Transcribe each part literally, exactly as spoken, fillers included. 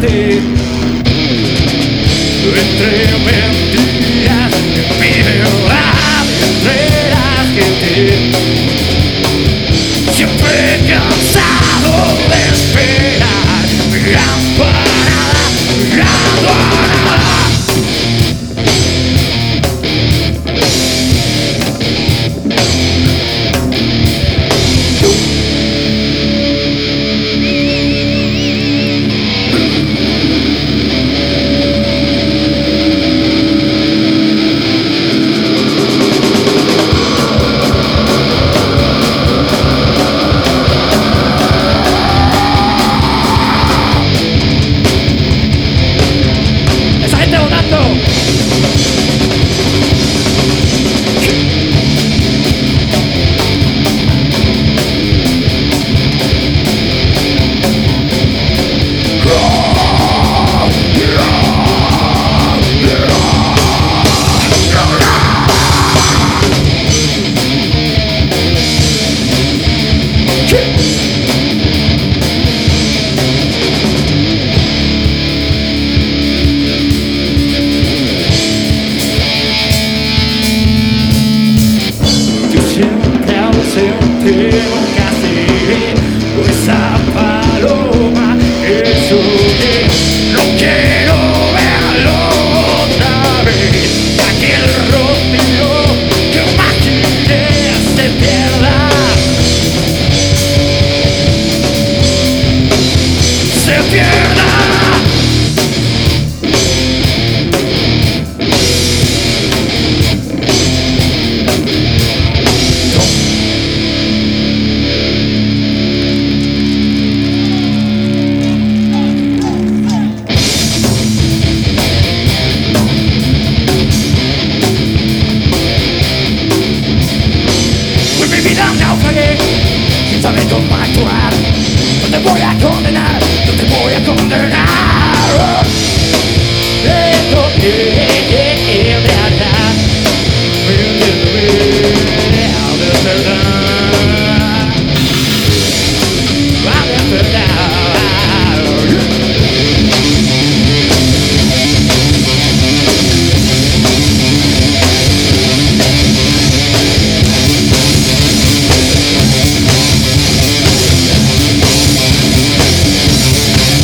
casi entre mentiras mi verdad entre la gente. Siempre cansado de esperar, mirando a nada, mirando a nada. Tengo casi esa paloma que soñé. No quiero verlo otra vez. Aquel rostro que imaginé se pierda, se pierda. Sin saber cómo actuar, no te voy a condenar, no te voy a condenar. Tengo que verdad,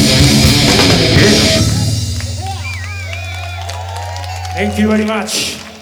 Thank you very much.